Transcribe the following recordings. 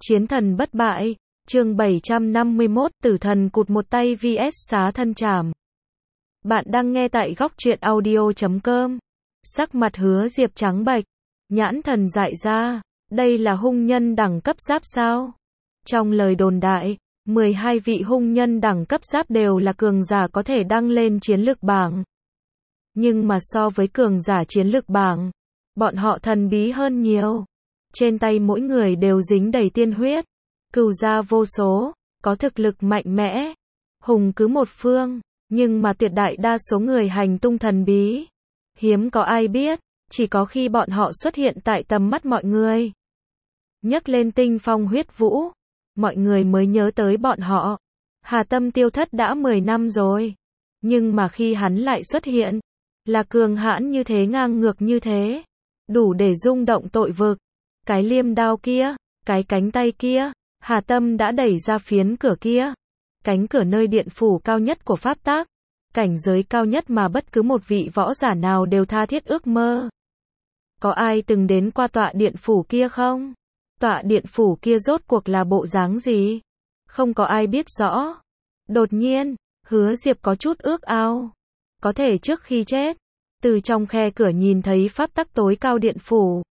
Chiến thần bất bại, chương 751, tử thần cụt một tay vs xá thân trảm. Bạn đang nghe tại góc truyện audio.com. Sắc mặt Hứa Diệp trắng bệch, nhãn thần dại ra, đây là hung nhân đẳng cấp giáp sao? Trong lời đồn đại, 12 vị hung nhân đẳng cấp giáp đều là cường giả có thể đăng lên chiến lược bảng. Nhưng mà so với cường giả chiến lược bảng, bọn họ thần bí hơn nhiều. Trên tay mỗi người đều dính đầy tiên huyết, cừu gia vô số, có thực lực mạnh mẽ, hùng cứ một phương, nhưng mà tuyệt đại đa số người hành tung thần bí. Hiếm có ai biết, chỉ có khi bọn họ xuất hiện tại tầm mắt mọi người. Nhắc lên Tinh Phong Huyết Vũ, mọi người mới nhớ tới bọn họ. Hà Tâm tiêu thất đã 10 năm rồi, nhưng mà khi hắn lại xuất hiện, là cường hãn như thế, ngang ngược như thế, đủ để rung động tội vực. Cái liêm đao kia, cái cánh tay kia, Hà Tâm đã đẩy ra phiến cửa kia. Cánh cửa nơi điện phủ cao nhất của pháp tắc, cảnh giới cao nhất mà bất cứ một vị võ giả nào đều tha thiết ước mơ. Có ai từng đến qua tọa điện phủ kia không? Tọa điện phủ kia rốt cuộc là bộ dáng gì? Không có ai biết rõ. Đột nhiên, Hứa Diệp có chút ước ao. Có thể trước khi chết, từ trong khe cửa nhìn thấy pháp tắc tối cao điện phủ.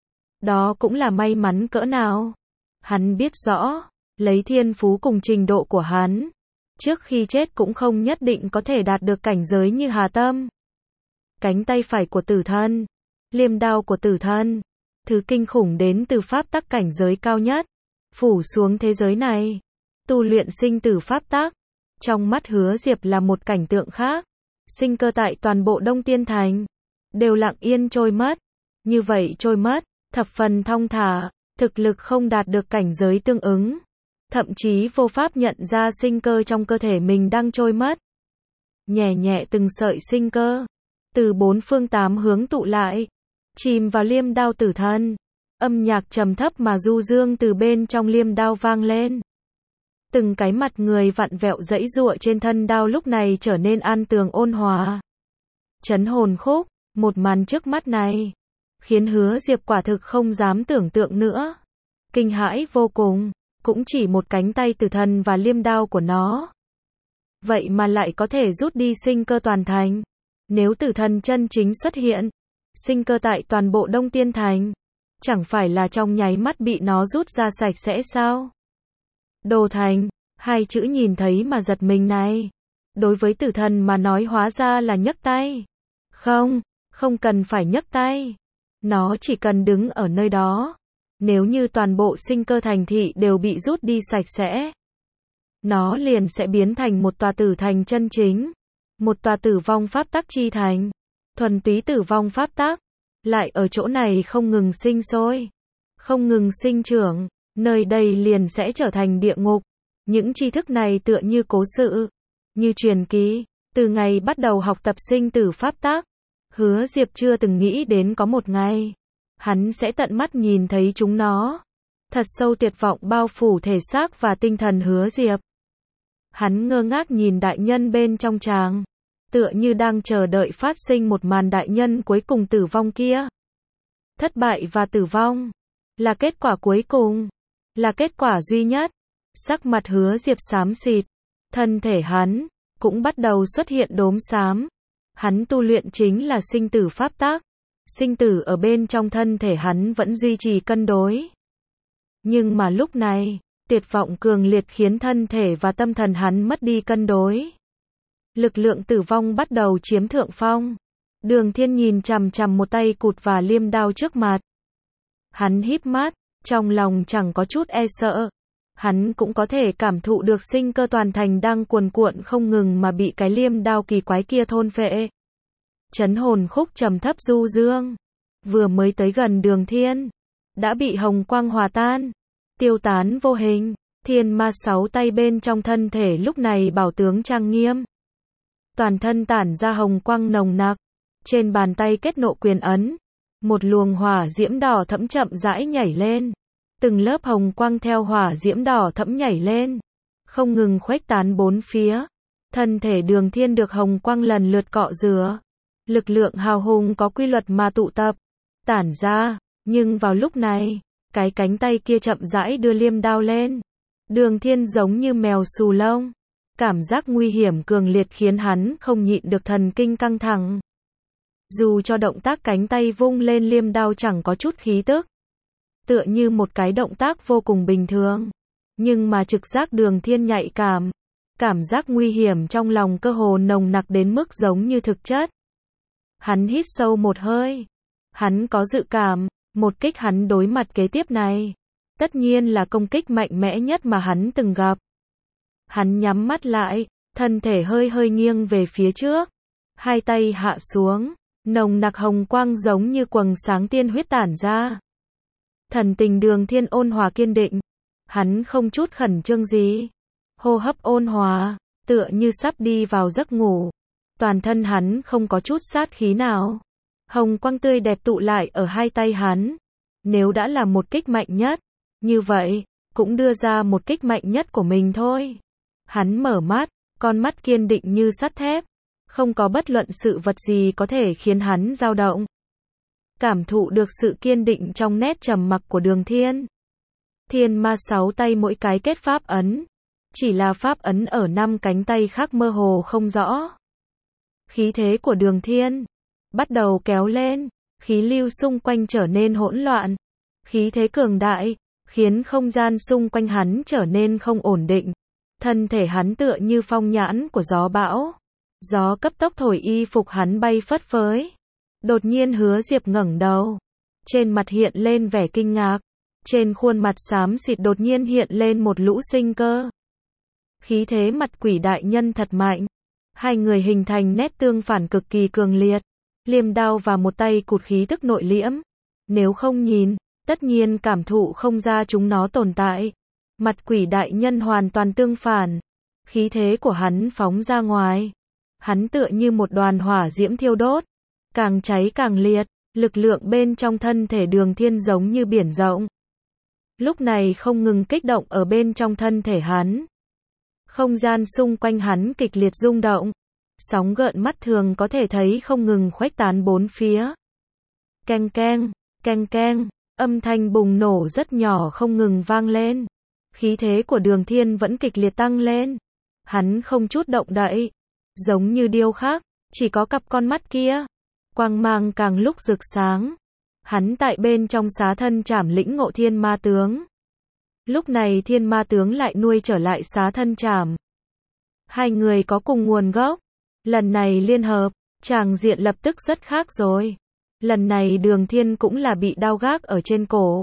Đó cũng là may mắn cỡ nào. Hắn biết rõ, lấy thiên phú cùng trình độ của hắn, trước khi chết cũng không nhất định có thể đạt được cảnh giới như Hà Tâm. Cánh tay phải của tử thân, liêm đao của tử thân, thứ kinh khủng đến từ pháp tắc cảnh giới cao nhất, phủ xuống thế giới này. Tu luyện sinh tử pháp tắc, trong mắt Hứa Diệp là một cảnh tượng khác. Sinh cơ tại toàn bộ Đông Tiên Thành đều lặng yên trôi mất. Như vậy trôi mất, thập phần thong thả, thực lực không đạt được cảnh giới tương ứng, thậm chí vô pháp nhận ra sinh cơ trong cơ thể mình đang trôi mất. Nhẹ nhẹ từng sợi sinh cơ, từ bốn phương tám hướng tụ lại, chìm vào liêm đao tử thân. Âm nhạc trầm thấp mà du dương từ bên trong liêm đao vang lên. Từng cái mặt người vặn vẹo giãy giụa trên thân đao lúc này trở nên an tường ôn hòa. Chấn hồn khúc, một màn trước mắt này khiến Hứa Diệp quả thực không dám tưởng tượng nữa. Kinh hãi vô cùng, cũng chỉ một cánh tay tử thần và liêm đao của nó. Vậy mà lại có thể rút đi sinh cơ toàn thành. Nếu tử thần chân chính xuất hiện, sinh cơ tại toàn bộ Đông Tiên Thành, chẳng phải là trong nháy mắt bị nó rút ra sạch sẽ sao? Đồ thành, hai chữ nhìn thấy mà giật mình này. Đối với tử thần mà nói hóa ra là nhấc tay. Không, không cần phải nhấc tay. Nó chỉ cần đứng ở nơi đó. Nếu như toàn bộ sinh cơ thành thị đều bị rút đi sạch sẽ, nó liền sẽ biến thành một tòa tử thành chân chính. Một tòa tử vong pháp tắc chi thành. Thuần túy tử vong pháp tắc. Lại ở chỗ này không ngừng sinh sôi, không ngừng sinh trưởng. Nơi đây liền sẽ trở thành địa ngục. Những tri thức này tựa như cố sự, như truyền ký. Từ ngày bắt đầu học tập sinh tử pháp tắc, Hứa Diệp chưa từng nghĩ đến có một ngày hắn sẽ tận mắt nhìn thấy chúng nó. Thật sâu tuyệt vọng bao phủ thể xác và tinh thần Hứa Diệp. Hắn ngơ ngác nhìn đại nhân bên trong tràng, tựa như đang chờ đợi phát sinh một màn đại nhân cuối cùng tử vong kia. Thất bại và tử vong là kết quả cuối cùng, là kết quả duy nhất. Sắc mặt Hứa Diệp xám xịt, thân thể hắn cũng bắt đầu xuất hiện đốm xám. Hắn tu luyện chính là sinh tử pháp tắc. Sinh tử ở bên trong thân thể hắn vẫn duy trì cân đối. Nhưng mà lúc này, tuyệt vọng cường liệt khiến thân thể và tâm thần hắn mất đi cân đối. Lực lượng tử vong bắt đầu chiếm thượng phong. Đường Thiên nhìn chằm chằm một tay cụt và liêm đao trước mặt. Hắn híp mắt, trong lòng chẳng có chút e sợ. Hắn cũng có thể cảm thụ được sinh cơ toàn thành đang cuồn cuộn không ngừng mà bị cái liêm đao kỳ quái kia thôn phệ. Chấn hồn khúc trầm thấp du dương, vừa mới tới gần Đường Thiên, đã bị hồng quang hòa tan, tiêu tán vô hình. Thiên ma 6 tay bên trong thân thể lúc này bảo tướng trang nghiêm. Toàn thân tản ra hồng quang nồng nặc, trên bàn tay kết nộ quyền ấn, một luồng hỏa diễm đỏ thẫm chậm rãi nhảy lên. Từng lớp hồng quang theo hỏa diễm đỏ thẫm nhảy lên, không ngừng khuếch tán bốn phía. Thân thể Đường Thiên được hồng quang lần lượt cọ rửa. Lực lượng hào hùng có quy luật mà tụ tập, tản ra. Nhưng vào lúc này, Cái cánh tay kia chậm rãi đưa liêm đao lên. Đường Thiên giống như mèo xù lông. Cảm giác nguy hiểm cường liệt khiến hắn không nhịn được thần kinh căng thẳng. Dù cho động tác cánh tay vung lên liêm đao chẳng có chút khí tức. Tựa như một cái động tác vô cùng bình thường. Nhưng mà trực giác Đường Thiên nhạy cảm. Cảm giác nguy hiểm trong lòng cơ hồ nồng nặc đến mức giống như thực chất. Hắn hít sâu một hơi. Hắn có dự cảm, một kích hắn đối mặt kế tiếp này. Tất nhiên là công kích mạnh mẽ nhất mà hắn từng gặp. Hắn nhắm mắt lại, thân thể hơi hơi nghiêng về phía trước. Hai tay hạ xuống, nồng nặc hồng quang giống như quầng sáng tiên huyết tản ra. Thần tình Đường Thiên ôn hòa kiên định. Hắn không chút khẩn trương gì. Hô hấp ôn hòa, tựa như sắp đi vào giấc ngủ. Toàn thân hắn không có chút sát khí nào. Hồng quang tươi đẹp tụ lại ở hai tay hắn. Nếu đã là một kích mạnh nhất, như vậy, cũng đưa ra một kích mạnh nhất của mình thôi. Hắn mở mắt, con mắt kiên định như sắt thép. Không có bất luận sự vật gì có thể khiến hắn dao động. Cảm thụ được sự kiên định trong nét trầm mặc của Đường Thiên. Thiên ma 6 tay mỗi cái kết pháp ấn. Chỉ là pháp ấn ở 5 cánh tay khác mơ hồ không rõ. Khí thế của Đường Thiên bắt đầu kéo lên, khí lưu xung quanh trở nên hỗn loạn. Khí thế cường đại, khiến không gian xung quanh hắn trở nên không ổn định. Thân thể hắn tựa như phong nhãn của gió bão. Gió cấp tốc thổi y phục hắn bay phất phới. Đột nhiên Hứa Diệp ngẩng đầu. Trên mặt hiện lên vẻ kinh ngạc. Trên khuôn mặt xám xịt đột nhiên hiện lên một lũ sinh cơ. Khí thế mặt quỷ đại nhân thật mạnh. Hai người hình thành nét tương phản cực kỳ cường liệt. Liêm đao và một tay cụt khí tức nội liễm. Nếu không nhìn, tất nhiên cảm thụ không ra chúng nó tồn tại. Mặt quỷ đại nhân hoàn toàn tương phản. Khí thế của hắn phóng ra ngoài. Hắn tựa như một đoàn hỏa diễm thiêu đốt. Càng cháy càng liệt. Lực lượng bên trong thân thể Đường Thiên giống như biển rộng. Lúc này không ngừng kích động ở bên trong thân thể hắn. Không gian xung quanh hắn kịch liệt rung động. Sóng gợn mắt thường có thể thấy không ngừng khuếch tán bốn phía. Keng keng, keng keng, âm thanh bùng nổ rất nhỏ không ngừng vang lên. Khí thế của Đường Thiên vẫn kịch liệt tăng lên. Hắn không chút động đậy. Giống như điêu khắc, chỉ có cặp con mắt kia. Quang mang càng lúc rực sáng. Hắn tại bên trong xá thân trảm lĩnh ngộ thiên ma tướng. Lúc này thiên ma tướng lại nuôi trở lại xá thân trảm. Hai người có cùng nguồn gốc. Lần này liên hợp, tràng diện lập tức rất khác rồi. Lần này Đường Thiên cũng là bị đao gác ở trên cổ.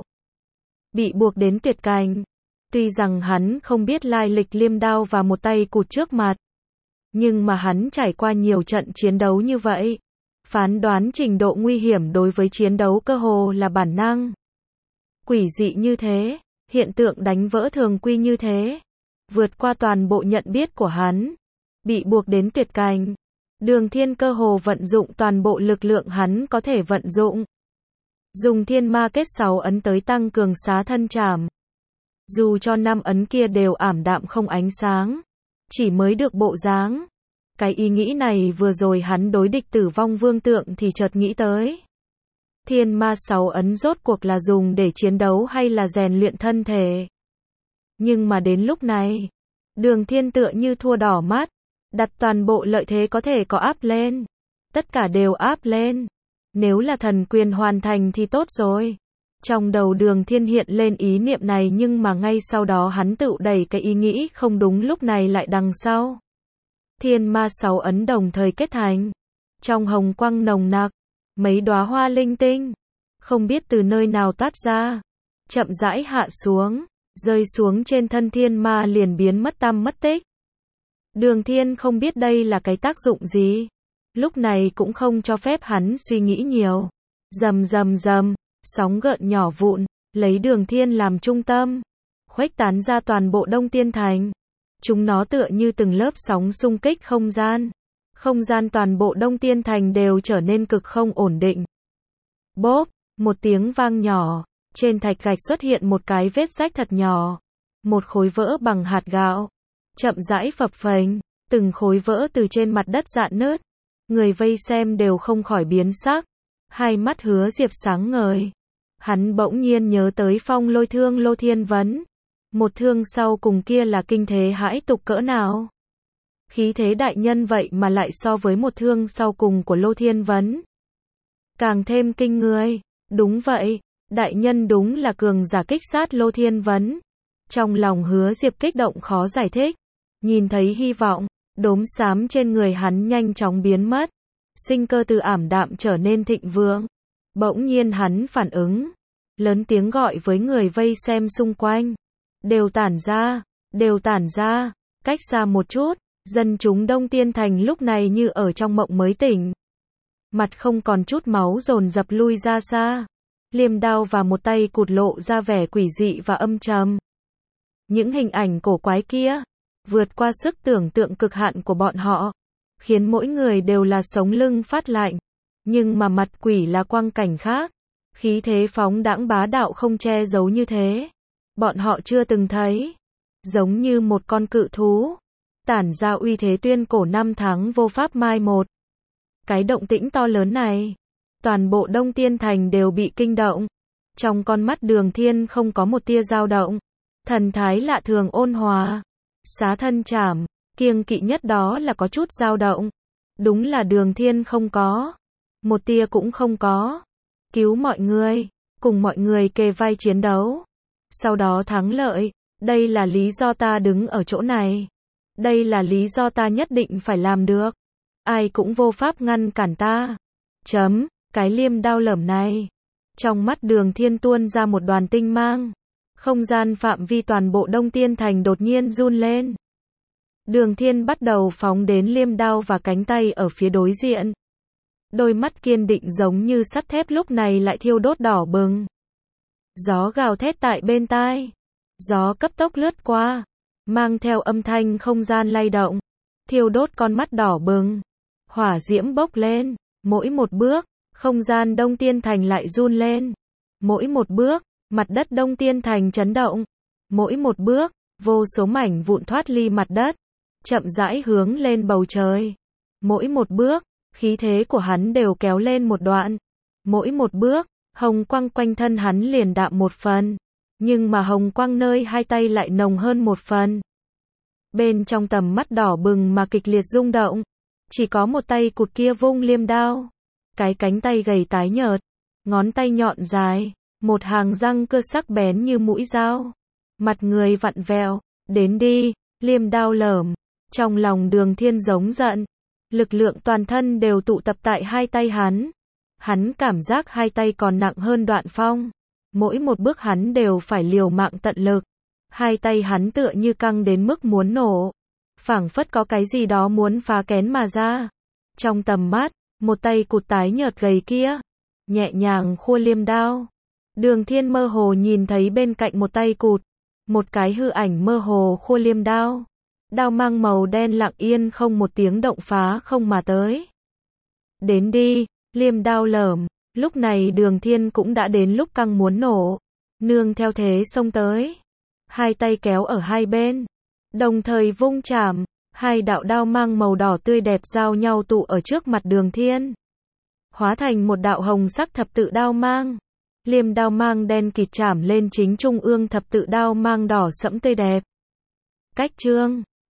Bị buộc đến tuyệt cảnh. Tuy rằng hắn không biết lai lịch liêm đao và một tay cụt trước mặt. Nhưng mà hắn trải qua nhiều trận chiến đấu như vậy. Phán đoán trình độ nguy hiểm đối với chiến đấu cơ hồ là bản năng. Quỷ dị như thế, hiện tượng đánh vỡ thường quy như thế. Vượt qua toàn bộ nhận biết của hắn. Bị buộc đến tuyệt cảnh. Đường Thiên cơ hồ vận dụng toàn bộ lực lượng hắn có thể vận dụng. Dùng thiên ma kết 6 ấn tới tăng cường xá thân trảm. Dù cho 5 ấn kia đều ảm đạm không ánh sáng. Chỉ mới được bộ dáng. Cái ý nghĩ này vừa rồi hắn đối địch Tử Vong Vương tượng thì chợt nghĩ tới. Thiên ma 6 ấn rốt cuộc là dùng để chiến đấu hay là rèn luyện thân thể. Nhưng mà đến lúc này, Đường Thiên tựa như thua đỏ mắt. Đặt toàn bộ lợi thế có thể có áp lên. Tất cả đều áp lên. Nếu là thần quyền hoàn thành thì tốt rồi. Trong đầu Đường Thiên hiện lên ý niệm này nhưng mà ngay sau đó hắn tự đẩy cái ý nghĩ không đúng lúc này lại đằng sau. Thiên ma 6 ấn đồng thời kết thành. Trong hồng quang nồng nặc, mấy đóa hoa linh tinh, không biết từ nơi nào toát ra, chậm rãi hạ xuống, rơi xuống trên thân thiên ma liền biến mất tăm mất tích. Đường Thiên không biết đây là cái tác dụng gì. Lúc này cũng không cho phép hắn suy nghĩ nhiều. Rầm rầm rầm, sóng gợn nhỏ vụn, lấy Đường Thiên làm trung tâm, khuếch tán ra toàn bộ Đông Tiên Thành. Chúng nó tựa như từng lớp sóng xung kích không gian. Không gian toàn bộ Đông Tiên Thành đều trở nên cực không ổn định. Bốp, một tiếng vang nhỏ, trên thạch gạch xuất hiện một cái vết rách thật nhỏ. Một khối vỡ bằng hạt gạo. Chậm rãi phập phềnh, từng khối vỡ từ trên mặt đất rạn nứt. Người vây xem đều không khỏi biến sắc. Hai mắt Hứa Diệp sáng ngời. Hắn bỗng nhiên nhớ tới phong lôi thương Lô Thiên Vấn. Một thương sau cùng kia là kinh thế hãi tục cỡ nào? Khí thế đại nhân vậy mà lại so với một thương sau cùng của Lô Thiên Vấn càng thêm kinh người. Đúng vậy, đại nhân đúng là cường giả kích sát Lô Thiên Vấn. Trong lòng Hứa Diệp kích động khó giải thích. Nhìn thấy hy vọng, đốm xám trên người hắn nhanh chóng biến mất. Sinh cơ từ ảm đạm trở nên thịnh vượng. Bỗng nhiên hắn phản ứng. Lớn tiếng gọi với người vây xem xung quanh. Đều tản ra, cách xa một chút. Dân chúng Đông Tiên Thành lúc này như ở trong mộng mới tỉnh. Mặt không còn chút máu dồn dập lui ra xa. Liềm đao và một tay cụt lộ ra vẻ quỷ dị và âm trầm. Những hình ảnh cổ quái kia, vượt qua sức tưởng tượng cực hạn của bọn họ, khiến mỗi người đều là sống lưng phát lạnh. Nhưng mà mặt quỷ là quang cảnh khác. Khí thế phóng đãng bá đạo không che giấu như thế. Bọn họ chưa từng thấy. Giống như một con cự thú. Tản ra uy thế tuyên cổ năm tháng vô pháp mai một. Cái động tĩnh to lớn này, toàn bộ Đông Tiên Thành đều bị kinh động. Trong con mắt Đường Thiên không có một tia dao động. Thần thái lạ thường ôn hòa. Xá thân trảm, kiêng kỵ nhất đó là có chút dao động. Đúng là Đường Thiên không có. Một tia cũng không có. Cứu mọi người, cùng mọi người kề vai chiến đấu. Sau đó thắng lợi. Đây là lý do ta đứng ở chỗ này. Đây là lý do ta nhất định phải làm được. Ai cũng vô pháp ngăn cản ta. Cái liêm đao lởm này. Trong mắt Đường Thiên tuôn ra một đoàn tinh mang. Không gian phạm vi toàn bộ Đông Tiên Thành đột nhiên run lên. Đường Thiên bắt đầu phóng đến liêm đao và cánh tay ở phía đối diện. Đôi mắt kiên định giống như sắt thép lúc này lại thiêu đốt đỏ bừng. Gió gào thét tại bên tai. Gió cấp tốc lướt qua, mang theo âm thanh không gian lay động, thiêu đốt con mắt đỏ bừng. Hỏa diễm bốc lên, mỗi một bước, không gian Đông Tiên Thành lại run lên. Mỗi một bước, mặt đất Đông Tiên Thành chấn động. Mỗi một bước, vô số mảnh vụn thoát ly mặt đất, chậm rãi hướng lên bầu trời. Mỗi một bước, khí thế của hắn đều kéo lên một đoạn. Mỗi một bước, hồng quang quanh thân hắn liền đạm một phần. Nhưng mà hồng quang nơi hai tay lại nồng hơn một phần. Bên trong tầm mắt đỏ bừng mà kịch liệt rung động. Chỉ có một tay cụt kia vung liêm đao. Cái cánh tay gầy tái nhợt. Ngón tay nhọn dài. Một hàng răng cưa sắc bén như mũi dao. Mặt người vặn vẹo. Đến đi, liêm đao lởm. Trong lòng Đường Thiên giống giận. Lực lượng toàn thân đều tụ tập tại hai tay hắn. Hắn cảm giác hai tay còn nặng hơn Đoạn Phong. Mỗi một bước hắn đều phải liều mạng tận lực. Hai tay hắn tựa như căng đến mức muốn nổ. Phảng phất có cái gì đó muốn phá kén mà ra. Trong tầm mắt, một tay cụt tái nhợt gầy kia, nhẹ nhàng khua liêm đao. Đường Thiên mơ hồ nhìn thấy bên cạnh một tay cụt, một cái hư ảnh mơ hồ khua liêm đao. Đao mang màu đen lặng yên không một tiếng động phá không mà tới. Đến đi, liêm đao lởm. Lúc này Đường Thiên cũng đã đến lúc căng muốn nổ. Nương theo thế xông tới. Hai tay kéo ở hai bên. Đồng thời vung chảm. Hai đạo đao mang màu đỏ tươi đẹp giao nhau tụ ở trước mặt Đường Thiên. Hóa thành một đạo hồng sắc thập tự đao mang. Liêm đao mang đen kịt chảm lên chính trung ương thập tự đao mang đỏ sẫm tươi đẹp. Cách chương